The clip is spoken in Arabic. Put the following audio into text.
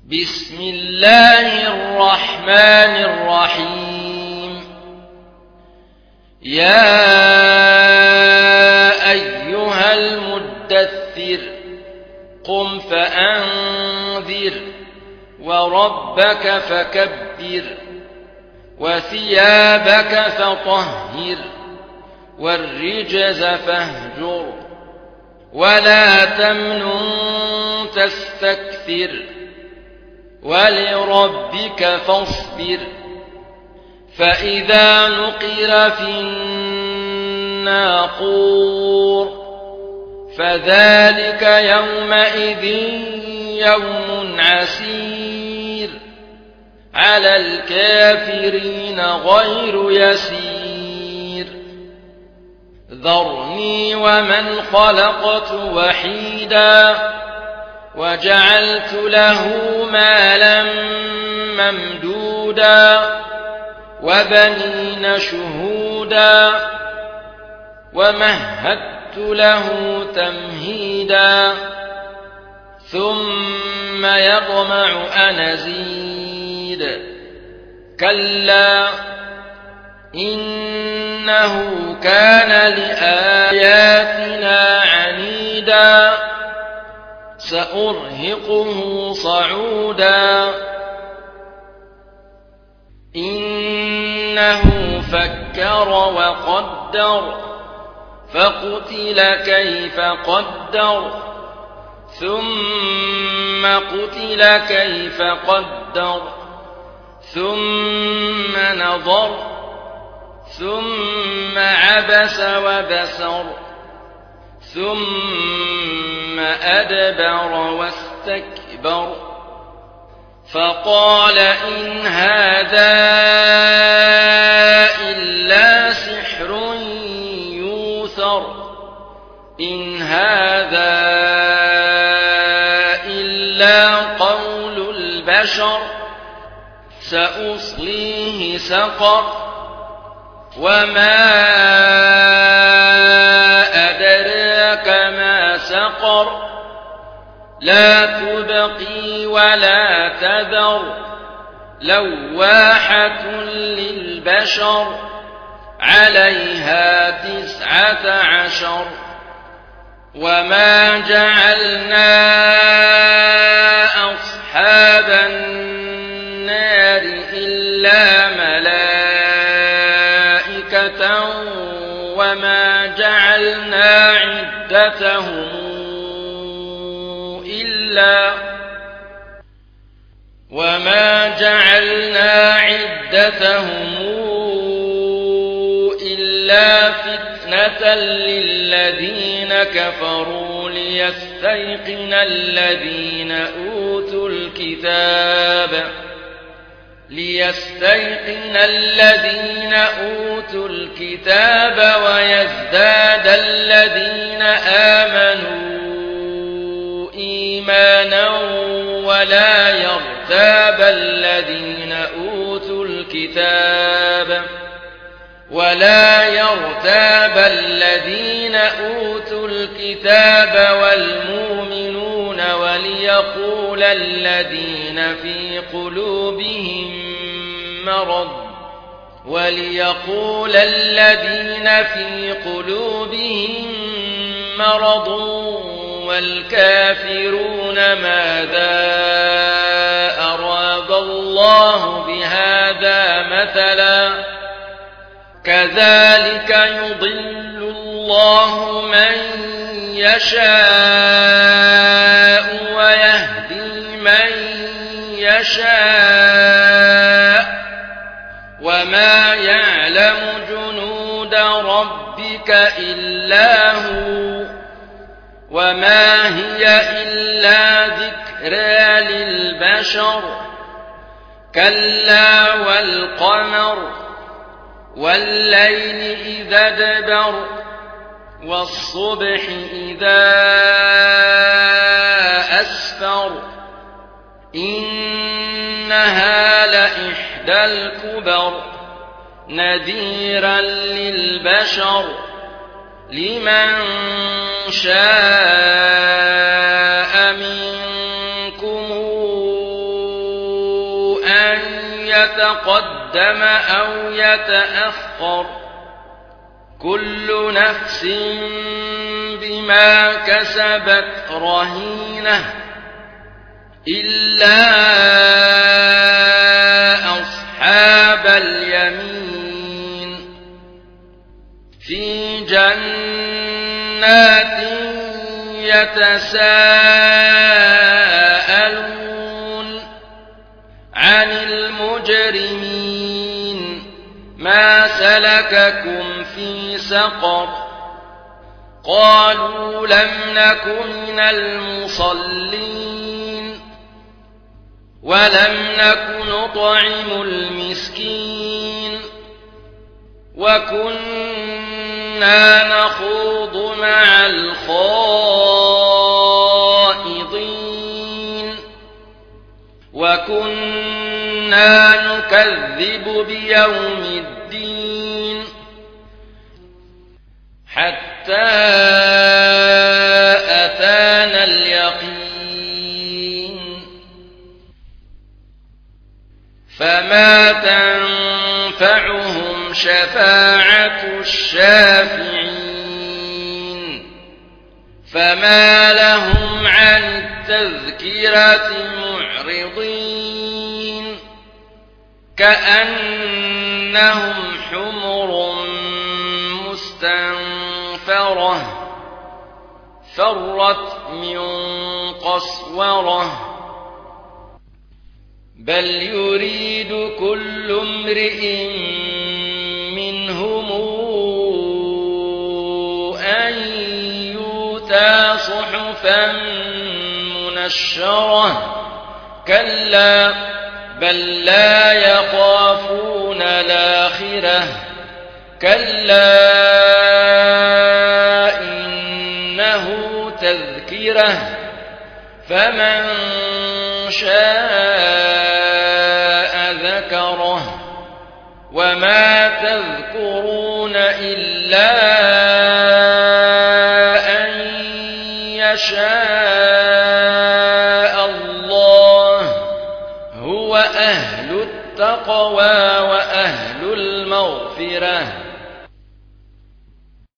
بسم الله الرحمن الرحيم. يا أيها المدثر قم فأنذر وربك فكبر وثيابك فطهر والرجز فاهجر ولا تمنن تستكثر ولربك فاصبر. فإذا نقر في الناقور فذلك يومئذ يوم عسير على الكافرين غير يسير. ذرني ومن خلقت وحيدا وجعلت له مالا ممدودا وبنين شهودا ومهدت له تمهيدا ثم يطمع أن أزيد. كلا إنه كان لآياتنا عنيدا سأرهقه صعودا. إنه فكر وقدر فقتل كيف قدر ثم قتل كيف قدر ثم نظر ثم عبس وبسر ثم أدبر واستكبر فقال إن هذا إلا سحر يوثر إن هذا إلا قول البشر سأصليه سقر وما أدراك ما سقر لا تبقي ولا تذر لواحة للبشر عليها 19. وما جعلنا أصحاب النار إلا ملائكة وما جعلنا عدتهم إلا فتنة للذين كفروا ليستيقن الذين أوتوا الكتاب ويزداد الذين آمنوا إيمانا ولا يرتاب الذين أوتوا الكتاب والمؤمنون وليقول الذين في قلوبهم مرض والكافرون ماذا أراد الله بهذا مثلا كذلك يضل الله من يشاء ويهدي من يشاء وما يعلم جنود ربك إلا هو وما هي إلا ذكرى للبشر. كلا والقمر والليل إذا ادبر والصبح إذا أسفر إنها لإحدى الكبر نذيرا للبشر لمن شاء منكم يتقدم أو يتأخر كل نفس بما كسبت رهينة إلا أصحاب اليمين في جنات يتساءلون عن المجرمين ما سلككم في سقر قالوا لم نك من المصلين ولم نك نطعم المسكين وكنا نخوض مع الخائضين وكنا نكذب بيوم الدين حتى أتانا اليقين فما تنفعهم شفاعة الشافعين فما لهم عن التذكرة معرضين كأنهم حمر مستنفرة فرت من قسورة بل يريد كل امرئ منهم أن يؤتى صحفا منشرة كلا بل لا يخافون الآخرة كلا إنه تذكرة فمن شاء ذكره وما تذكرون إلا أن يشاء الله هو أهل التقوى وأهل المغفرة